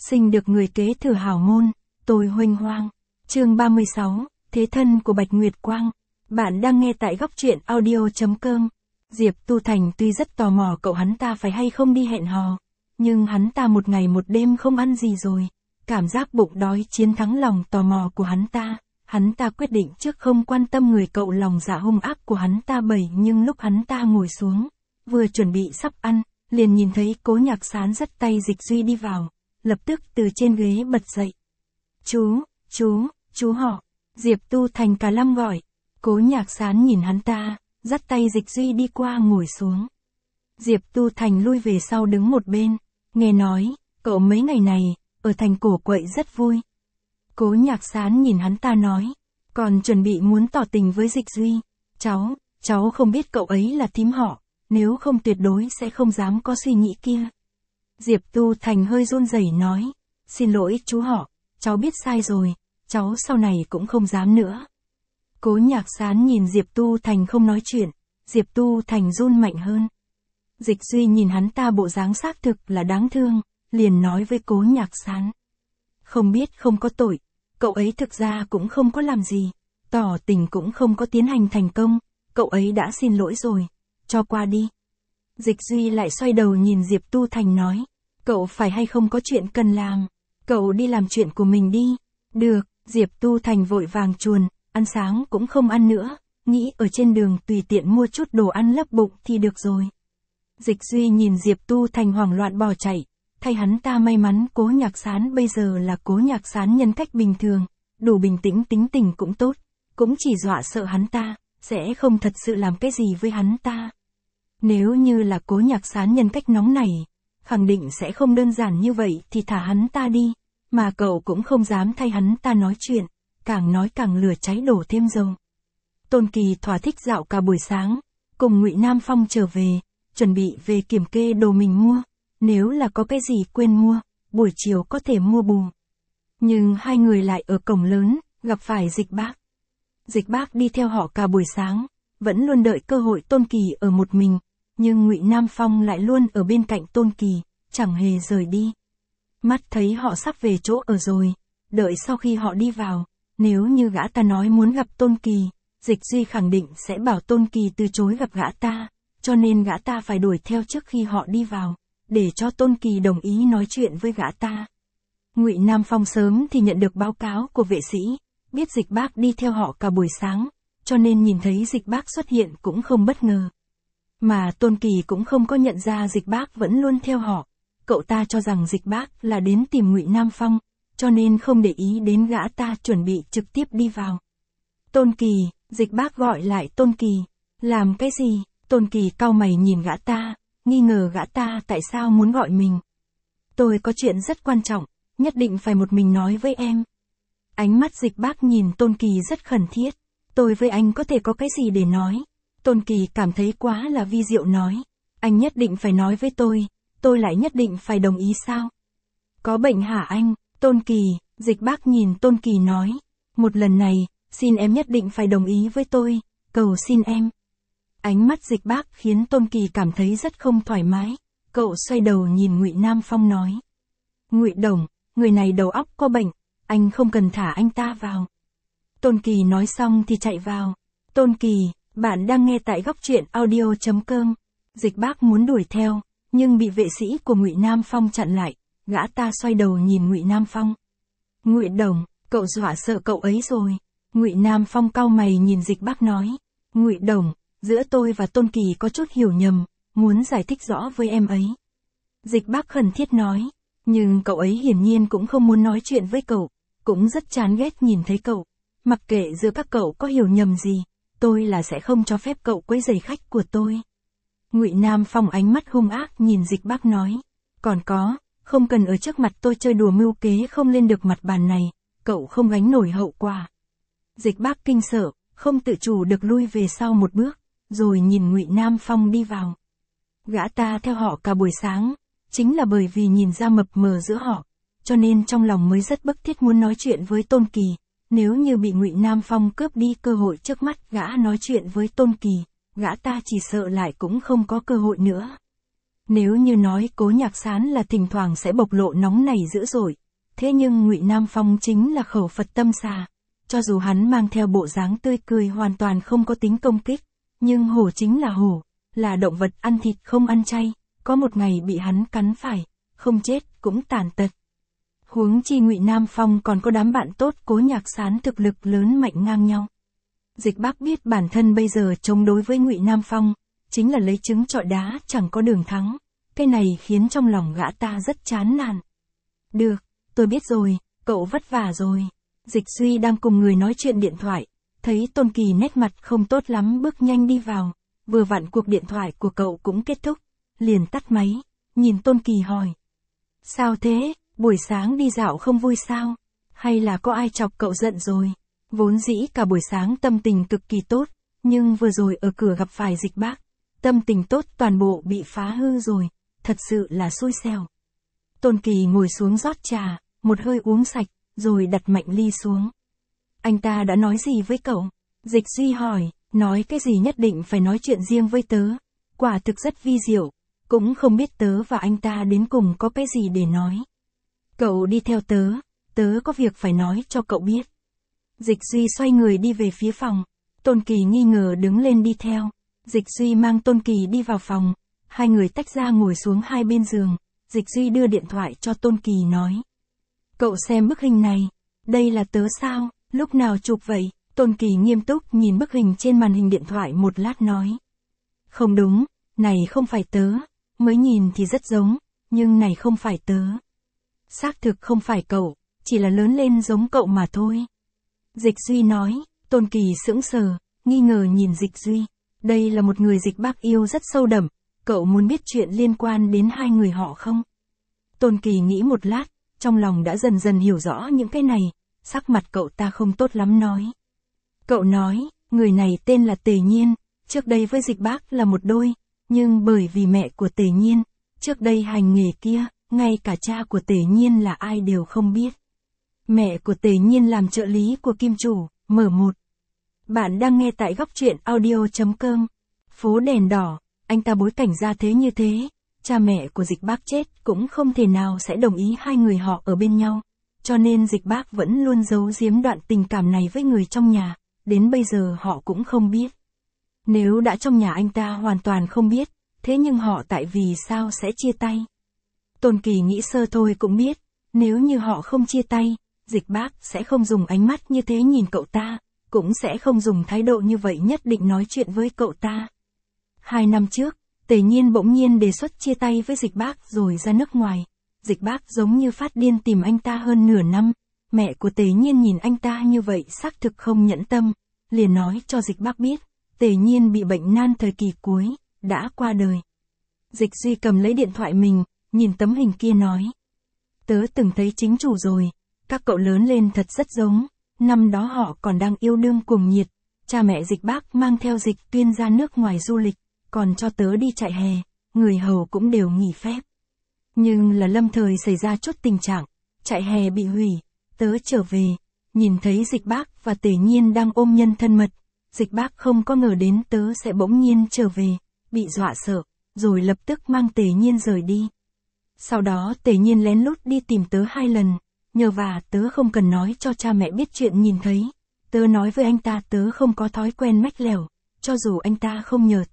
sinh được người kế thừa hảo môn, tôi huênh hoang. Chương 36, Thế thân của Bạch Nguyệt Quang. Bạn đang nghe tại góc truyện audio.com. Diệp Tu Thành tuy rất tò mò cậu hắn ta phải hay không đi hẹn hò, nhưng hắn ta một ngày một đêm không ăn gì rồi. Cảm giác bụng đói chiến thắng lòng tò mò của hắn ta. Hắn ta quyết định trước không quan tâm người cậu lòng dạ hung ác của hắn ta nhưng lúc hắn ta ngồi xuống, vừa chuẩn bị sắp ăn, liền nhìn thấy Cố Nhạc Sán dắt tay Dịch Duy đi vào, lập tức từ trên ghế bật dậy. Chú họ, Diệp Tu Thành cả lâm gọi. Cố Nhạc Sán nhìn hắn ta, dắt tay Dịch Duy đi qua ngồi xuống. Diệp Tu Thành lui về sau đứng một bên, nghe nói, cậu mấy ngày này, ở thành Cổ Quậy rất vui. Cố Nhạc Sán nhìn hắn ta nói, còn chuẩn bị muốn tỏ tình với Dịch Duy. Cháu không biết cậu ấy là thím họ, nếu không tuyệt đối sẽ không dám có suy nghĩ kia. Diệp Tu Thành hơi run rẩy nói, xin lỗi chú họ, cháu biết sai rồi, cháu sau này cũng không dám nữa. Cố Nhạc Sán nhìn Diệp Tu Thành không nói chuyện, Diệp Tu Thành run mạnh hơn. Dịch Duy nhìn hắn ta bộ dáng xác thực là đáng thương, liền nói với Cố Nhạc Sán. Không biết không có tội, cậu ấy thực ra cũng không có làm gì, tỏ tình cũng không có tiến hành thành công, cậu ấy đã xin lỗi rồi, cho qua đi. Dịch Duy lại xoay đầu nhìn Diệp Tu Thành nói, cậu phải hay không có chuyện cần làm, cậu đi làm chuyện của mình đi. Được, Diệp Tu Thành vội vàng chuồn, ăn sáng cũng không ăn nữa, nghĩ ở trên đường tùy tiện mua chút đồ ăn lấp bụng thì được rồi. Dịch Duy nhìn Diệp Tu Thành hoảng loạn bỏ chạy, thay hắn ta may mắn Cố Nhạc Sán bây giờ là Cố Nhạc Sán nhân cách bình thường, đủ bình tĩnh, tính tình cũng tốt, cũng chỉ dọa sợ hắn ta, sẽ không thật sự làm cái gì với hắn ta. Nếu như là Cố Nhạc Sán nhân cách nóng nảy, khẳng định sẽ không đơn giản như vậy thì thả hắn ta đi, mà cậu cũng không dám thay hắn ta nói chuyện, càng nói càng lửa cháy đổ thêm dầu. Tôn Kỳ thỏa thích dạo cả buổi sáng, cùng Ngụy Nam Phong trở về, chuẩn bị về kiểm kê đồ mình mua, nếu là có cái gì quên mua, buổi chiều có thể mua bù. Nhưng hai người lại ở cổng lớn, gặp phải Dịch Bác. Dịch Bác đi theo họ cả buổi sáng, vẫn luôn đợi cơ hội Tôn Kỳ ở một mình, nhưng Ngụy Nam Phong lại luôn ở bên cạnh Tôn Kỳ, chẳng hề rời đi. Mắt thấy họ sắp về chỗ ở rồi, đợi sau khi họ đi vào, nếu như gã ta nói muốn gặp Tôn Kỳ, Dịch Duy khẳng định sẽ bảo Tôn Kỳ từ chối gặp gã ta, cho nên gã ta phải đuổi theo trước khi họ đi vào, để cho Tôn Kỳ đồng ý nói chuyện với gã ta. Ngụy Nam Phong sớm thì nhận được báo cáo của vệ sĩ, biết Dịch Bác đi theo họ cả buổi sáng, cho nên nhìn thấy Dịch Bác xuất hiện cũng không bất ngờ. Mà Tôn Kỳ cũng không có nhận ra Dịch Bác vẫn luôn theo họ, cậu ta cho rằng Dịch Bác là đến tìm Ngụy Nam Phong, cho nên không để ý đến gã ta chuẩn bị trực tiếp đi vào. Tôn Kỳ, Dịch Bác gọi lại Tôn Kỳ, làm cái gì? Tôn Kỳ cau mày nhìn gã ta, nghi ngờ gã ta tại sao muốn gọi mình. Tôi có chuyện rất quan trọng, nhất định phải một mình nói với em. Ánh mắt Dịch Bác nhìn Tôn Kỳ rất khẩn thiết, tôi với anh có thể có cái gì để nói. Tôn Kỳ cảm thấy quá là vi diệu nói, anh nhất định phải nói với tôi lại nhất định phải đồng ý sao? Có bệnh hả anh? Tôn Kỳ, Dịch Bác nhìn Tôn Kỳ nói, một lần này, xin em nhất định phải đồng ý với tôi, cầu xin em. Ánh mắt Dịch Bác khiến Tôn Kỳ cảm thấy rất không thoải mái, cậu xoay đầu nhìn Ngụy Nam Phong nói. Ngụy Đồng, người này đầu óc có bệnh, anh không cần thả anh ta vào. Tôn Kỳ nói xong thì chạy vào. Tôn Kỳ, bạn đang nghe tại góc truyện audio.com. Dịch Bác muốn đuổi theo, nhưng bị vệ sĩ của Ngụy Nam Phong chặn lại, gã ta xoay đầu nhìn Ngụy Nam Phong. Ngụy Đồng, cậu dọa sợ cậu ấy rồi. Ngụy Nam Phong cau mày nhìn Dịch Bác nói, Ngụy Đồng, giữa tôi và Tôn Kỳ có chút hiểu nhầm, muốn giải thích rõ với em ấy. Dịch Bác khẩn thiết nói, nhưng cậu ấy hiển nhiên cũng không muốn nói chuyện với cậu, cũng rất chán ghét nhìn thấy cậu. Mặc kệ giữa các cậu có hiểu nhầm gì, tôi là sẽ không cho phép cậu quấy rầy khách của tôi. Ngụy Nam Phong ánh mắt hung ác nhìn Dịch Bác nói, còn có, không cần ở trước mặt tôi chơi đùa mưu kế không lên được mặt bàn này, cậu không gánh nổi hậu quả. Dịch Bác kinh sợ, không tự chủ được lui về sau một bước, rồi nhìn Ngụy Nam Phong đi vào. Gã ta theo họ cả buổi sáng, chính là bởi vì nhìn ra mập mờ giữa họ, cho nên trong lòng mới rất bức thiết muốn nói chuyện với Tôn Kỳ. Nếu như bị Ngụy Nam Phong cướp đi cơ hội trước mắt gã nói chuyện với Tôn Kỳ, gã ta chỉ sợ lại cũng không có cơ hội nữa. Nếu như nói Cố Nhạc Sán là thỉnh thoảng sẽ bộc lộ nóng nảy dữ dội, thế nhưng Ngụy Nam Phong chính là khẩu Phật tâm xà. Cho dù hắn mang theo bộ dáng tươi cười hoàn toàn không có tính công kích, nhưng hổ chính là hổ, là động vật ăn thịt không ăn chay, có một ngày bị hắn cắn phải, không chết cũng tàn tật. Huống chi Ngụy Nam Phong còn có đám bạn tốt Cố Nhạc Sán thực lực lớn mạnh ngang nhau. Dịch Bác biết bản thân bây giờ chống đối với Ngụy Nam Phong, chính là lấy trứng trọi đá chẳng có đường thắng, cái này khiến trong lòng gã ta rất chán nản. Được, tôi biết rồi, cậu vất vả rồi. Dịch Duy đang cùng người nói chuyện điện thoại, thấy Tôn Kỳ nét mặt không tốt lắm bước nhanh đi vào, vừa vặn cuộc điện thoại của cậu cũng kết thúc, liền tắt máy, nhìn Tôn Kỳ hỏi. Sao thế, buổi sáng đi dạo không vui sao? Hay là có ai chọc cậu giận rồi? Vốn dĩ cả buổi sáng tâm tình cực kỳ tốt, nhưng vừa rồi ở cửa gặp phải Dịch Bác, tâm tình tốt toàn bộ bị phá hư rồi, thật sự là xui xẻo. Tôn Kỳ ngồi xuống rót trà, một hơi uống sạch, rồi đặt mạnh ly xuống. Anh ta đã nói gì với cậu? Dịch Duy hỏi, nói cái gì nhất định phải nói chuyện riêng với tớ, quả thực rất vi diệu, cũng không biết tớ và anh ta đến cùng có cái gì để nói. Cậu đi theo tớ, tớ có việc phải nói cho cậu biết. Dịch Duy xoay người đi về phía phòng, Tôn Kỳ nghi ngờ đứng lên đi theo. Dịch Duy mang Tôn Kỳ đi vào phòng, hai người tách ra ngồi xuống hai bên giường, Dịch Duy đưa điện thoại cho Tôn Kỳ nói. Cậu xem bức hình này, đây là tớ sao, lúc nào chụp vậy? Tôn Kỳ nghiêm túc nhìn bức hình trên màn hình điện thoại một lát nói. Không đúng, này không phải tớ, mới nhìn thì rất giống, nhưng này không phải tớ. Xác thực không phải cậu, chỉ là lớn lên giống cậu mà thôi. Dịch Duy nói, Tôn Kỳ sững sờ, nghi ngờ nhìn Dịch Duy. Đây là một người Dịch Bác yêu rất sâu đậm, cậu muốn biết chuyện liên quan đến hai người họ không? Tôn Kỳ nghĩ một lát, trong lòng đã dần dần hiểu rõ những cái này, sắc mặt cậu ta không tốt lắm nói. Cậu nói, người này tên là Tề Nhiên, trước đây với Dịch Bác là một đôi, nhưng bởi vì mẹ của Tề Nhiên, trước đây hành nghề kia, ngay cả cha của Tề Nhiên là ai đều không biết. Mẹ của Tề Nhiên làm trợ lý của Kim Chủ, M1. Bạn đang nghe tại góc truyện audio.com. Phố đèn đỏ, anh ta bối cảnh ra thế như thế, cha mẹ của Dịch Bác chết cũng không thể nào sẽ đồng ý hai người họ ở bên nhau, cho nên Dịch Bác vẫn luôn giấu giếm đoạn tình cảm này với người trong nhà, đến bây giờ họ cũng không biết. Nếu đã trong nhà anh ta hoàn toàn không biết, thế nhưng họ tại vì sao sẽ chia tay? Tôn Kỳ nghĩ sơ thôi cũng biết, nếu như họ không chia tay, Dịch Bác sẽ không dùng ánh mắt như thế nhìn cậu ta, cũng sẽ không dùng thái độ như vậy nhất định nói chuyện với cậu ta. 2 năm trước, Tề Nhiên bỗng nhiên đề xuất chia tay với Dịch Bác rồi ra nước ngoài. Dịch Bác giống như phát điên tìm anh ta hơn nửa năm. Mẹ của Tề Nhiên nhìn anh ta như vậy xác thực không nhẫn tâm, liền nói cho Dịch Bác biết, Tề Nhiên bị bệnh nan thời kỳ cuối, đã qua đời. Dịch Duy cầm lấy điện thoại mình, nhìn tấm hình kia nói. Tớ từng thấy chính chủ rồi, các cậu lớn lên thật rất giống, năm đó họ còn đang yêu đương cuồng nhiệt, cha mẹ Dịch Bác mang theo Dịch Tuyên ra nước ngoài du lịch, còn cho tớ đi chạy hè, người hầu cũng đều nghỉ phép. Nhưng là lâm thời xảy ra chút tình trạng, chạy hè bị hủy, tớ trở về, nhìn thấy Dịch Bác và Tề Nhiên đang ôm nhân thân mật, Dịch Bác không có ngờ đến tớ sẽ bỗng nhiên trở về, bị dọa sợ, rồi lập tức mang Tề Nhiên rời đi. Sau đó Tề Nhiên lén lút đi tìm tớ 2 lần, nhờ và tớ không cần nói cho cha mẹ biết chuyện nhìn thấy. Tớ nói với anh ta tớ không có thói quen mách lẻo, cho dù anh ta không nhờ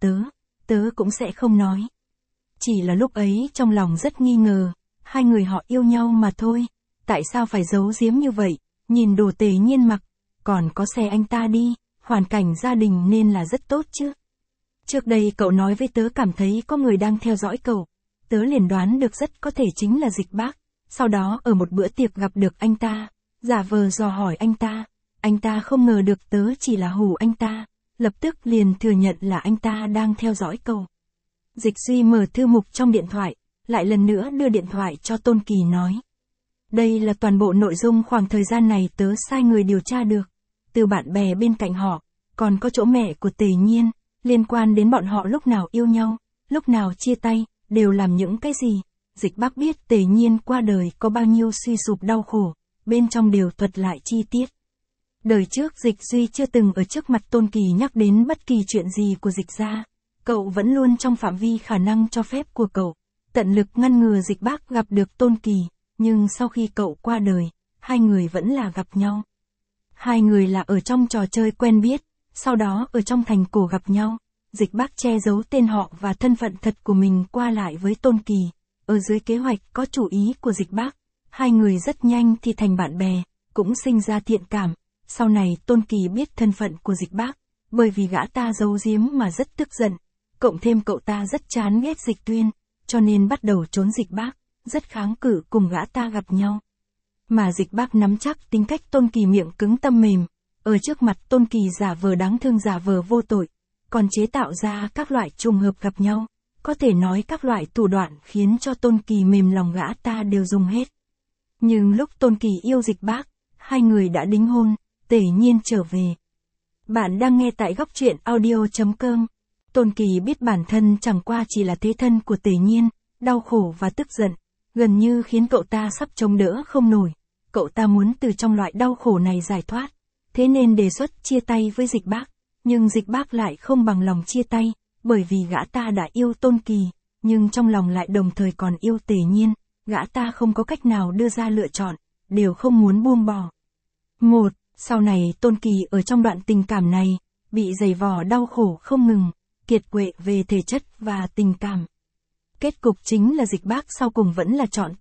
tớ cũng sẽ không nói. Chỉ là lúc ấy trong lòng rất nghi ngờ, hai người họ yêu nhau mà thôi, tại sao phải giấu giếm như vậy, nhìn đồ Tề Nhiên mặc, còn có xe anh ta đi, hoàn cảnh gia đình nên là rất tốt chứ. Trước đây cậu nói với tớ cảm thấy có người đang theo dõi cậu, tớ liền đoán được rất có thể chính là Dịch Bác. Sau đó ở một bữa tiệc gặp được anh ta, giả vờ dò hỏi anh ta không ngờ được tớ chỉ là hù anh ta, lập tức liền thừa nhận là anh ta đang theo dõi cậu. Dịch Duy mở thư mục trong điện thoại, lại lần nữa đưa điện thoại cho Tôn Kỳ nói. Đây là toàn bộ nội dung khoảng thời gian này tớ sai người điều tra được, từ bạn bè bên cạnh họ, còn có chỗ mẹ của Tề Nhiên, liên quan đến bọn họ lúc nào yêu nhau, lúc nào chia tay, đều làm những cái gì. Dịch Bác biết Tề Nhiên qua đời có bao nhiêu suy sụp đau khổ, bên trong đều thuật lại chi tiết. Đời trước Dịch Duy chưa từng ở trước mặt Tôn Kỳ nhắc đến bất kỳ chuyện gì của Dịch gia, cậu vẫn luôn trong phạm vi khả năng cho phép của cậu, tận lực ngăn ngừa Dịch Bác gặp được Tôn Kỳ, nhưng sau khi cậu qua đời, hai người vẫn là gặp nhau. Hai người là ở trong trò chơi quen biết, sau đó ở trong thành cổ gặp nhau. Dịch Bác che giấu tên họ và thân phận thật của mình qua lại với Tôn Kỳ. Ở dưới kế hoạch có chủ ý của Dịch Bác, hai người rất nhanh thì thành bạn bè, cũng sinh ra thiện cảm. Sau này Tôn Kỳ biết thân phận của Dịch Bác, bởi vì gã ta giấu giếm mà rất tức giận. Cộng thêm cậu ta rất chán ghét Dịch Tuyên, cho nên bắt đầu trốn Dịch Bác, rất kháng cự cùng gã ta gặp nhau. Mà Dịch Bác nắm chắc tính cách Tôn Kỳ miệng cứng tâm mềm, ở trước mặt Tôn Kỳ giả vờ đáng thương giả vờ vô tội, còn chế tạo ra các loại trùng hợp gặp nhau, có thể nói các loại thủ đoạn khiến cho Tôn Kỳ mềm lòng gã ta đều dùng hết. Nhưng lúc Tôn Kỳ yêu Dịch Bác, hai người đã đính hôn, Tề Nhiên trở về. Bạn đang nghe tại góc truyện audio.com. Tôn Kỳ biết bản thân chẳng qua chỉ là thế thân của Tề Nhiên, đau khổ và tức giận, gần như khiến cậu ta sắp chống đỡ không nổi. Cậu ta muốn từ trong loại đau khổ này giải thoát, thế nên đề xuất chia tay với Dịch Bác, nhưng Dịch Bác lại không bằng lòng chia tay, bởi vì gã ta đã yêu Tôn Kỳ, nhưng trong lòng lại đồng thời còn yêu Tề Nhiên, gã ta không có cách nào đưa ra lựa chọn, đều không muốn buông bỏ. Sau này Tôn Kỳ ở trong đoạn tình cảm này, bị giày vò đau khổ không ngừng, kiệt quệ về thể chất và tình cảm. Kết cục chính là Dịch Bác sau cùng vẫn là chọn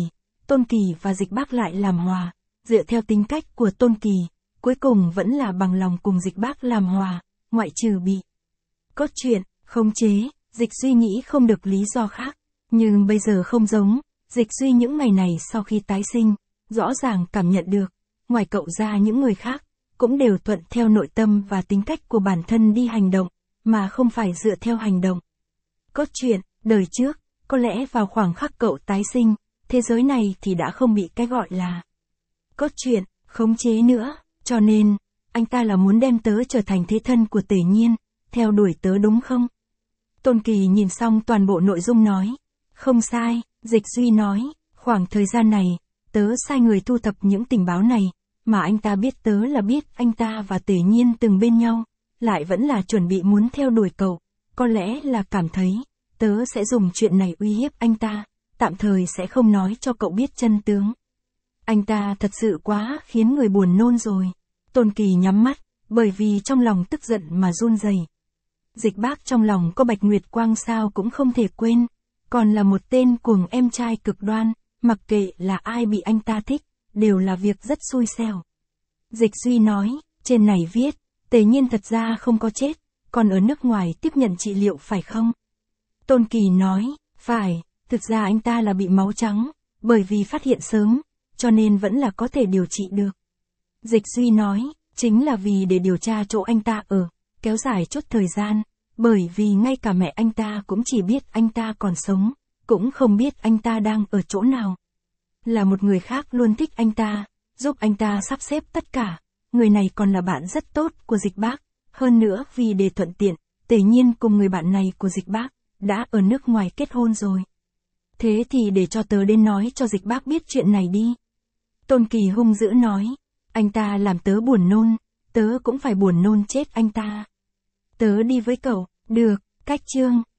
Tôn Kỳ và Dịch Bác lại làm hòa, dựa theo tính cách của Tôn Kỳ, cuối cùng vẫn là bằng lòng cùng Dịch Bác làm hòa, ngoại trừ bị cốt truyện, khống chế, Dịch Duy nghĩ không được lý do khác, nhưng bây giờ không giống, Dịch Duy những ngày này sau khi tái sinh, rõ ràng cảm nhận được, ngoài cậu ra những người khác, cũng đều thuận theo nội tâm và tính cách của bản thân đi hành động, mà không phải dựa theo hành động. Cốt truyện, đời trước, có lẽ vào khoảng khắc cậu tái sinh, thế giới này thì đã không bị cái gọi là cốt truyện, khống chế nữa, cho nên, anh ta là muốn đem tớ trở thành thế thân của Tề Nhiên, theo đuổi tớ đúng không? Tôn Kỳ nhìn xong toàn bộ nội dung nói, không sai, Dịch Duy nói, khoảng thời gian này, tớ sai người thu thập những tình báo này, mà anh ta biết tớ là biết anh ta và Tề Nhiên từng bên nhau, lại vẫn là chuẩn bị muốn theo đuổi cậu, có lẽ là cảm thấy, tớ sẽ dùng chuyện này uy hiếp anh ta, tạm thời sẽ không nói cho cậu biết chân tướng. Anh ta thật sự quá khiến người buồn nôn rồi. Tôn Kỳ nhắm mắt, bởi vì trong lòng tức giận mà run rẩy. Dịch Bác trong lòng có Bạch Nguyệt Quang sao cũng không thể quên, còn là một tên cuồng em trai cực đoan, mặc kệ là ai bị anh ta thích, đều là việc rất xui xẻo. Dịch Duy nói, trên này viết, Tề Nhiên thật ra không có chết, còn ở nước ngoài tiếp nhận trị liệu phải không? Tôn Kỳ nói, phải, thực ra anh ta là bị máu trắng, bởi vì phát hiện sớm, cho nên vẫn là có thể điều trị được. Dịch Duy nói, chính là vì để điều tra chỗ anh ta ở, kéo dài chút thời gian, bởi vì ngay cả mẹ anh ta cũng chỉ biết anh ta còn sống, cũng không biết anh ta đang ở chỗ nào. Là một người khác luôn thích anh ta, giúp anh ta sắp xếp tất cả, người này còn là bạn rất tốt của Dịch Bác, hơn nữa vì để thuận tiện, Tề Nhiên cùng người bạn này của Dịch Bác, đã ở nước ngoài kết hôn rồi. Thế thì để cho tớ đến nói cho Dịch Bác biết chuyện này đi. Tôn Kỳ hung dữ nói, anh ta làm tớ buồn nôn, tớ cũng phải buồn nôn chết anh ta. Tớ đi với cậu, được, cách chương.